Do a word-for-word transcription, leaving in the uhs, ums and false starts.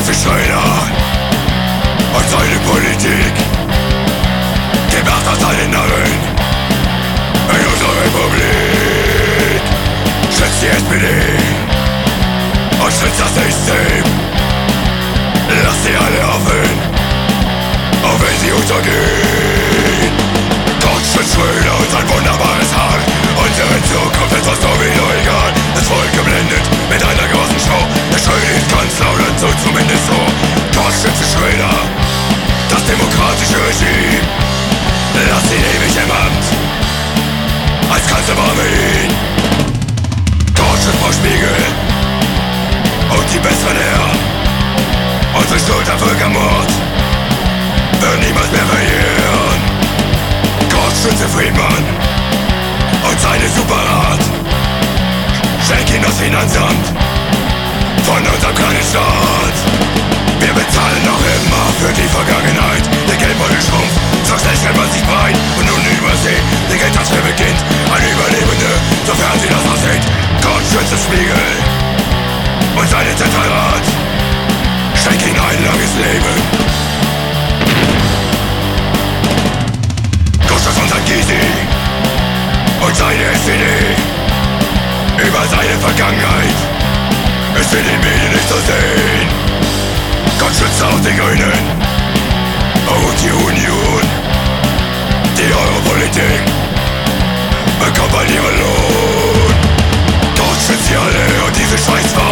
sich Schröder und seine Politik, gemacht aus allen Narren in unserer Republik. Schützt die S P D und schützt das System. Lass sie alle offen, auch wenn sie untergehen. Gott schützt Schröder und sein wunderbares Haar. Unsere Zukunft ist fast sowieso egal. Das Volk geblendet mit einer großen Show. Der Schröder ist Kanzler oder so, zumindest so. Gott schützt Schröder, das demokratische Regime. Lass ihn ewig im Amt, als Kanzler waren wir ihn. Gott schützt Frau Spiegel und die besseren Herren. Unsere Schuld am Völkermord wird niemals mehr verjähren. Gott schütze Friedmann und seine Superrat. Schenk ihm das Finanzamt von unserem kleinen Staat. Wir bezahlen noch immer für die Vergangenheit. Der Geldbeutel schrumpft, so schnell stellt man sich breit. Und nun übersehen, die Geldtasche beginnt. Ein Überlebende, sofern sie das noch sieht. Gott schütze Spiegel und seine Zentralrat. Schenk ihm ein langes Leben. Gott schütze unser Gysi und seine S P D. Über seine Vergangenheit ist in den Medien nicht zu sehen. Gott schütze auch die Grünen und die Union. Die Europolitik bekommt bald ihren Lohn. Gott schütze sie alle und diese Scheißwahl.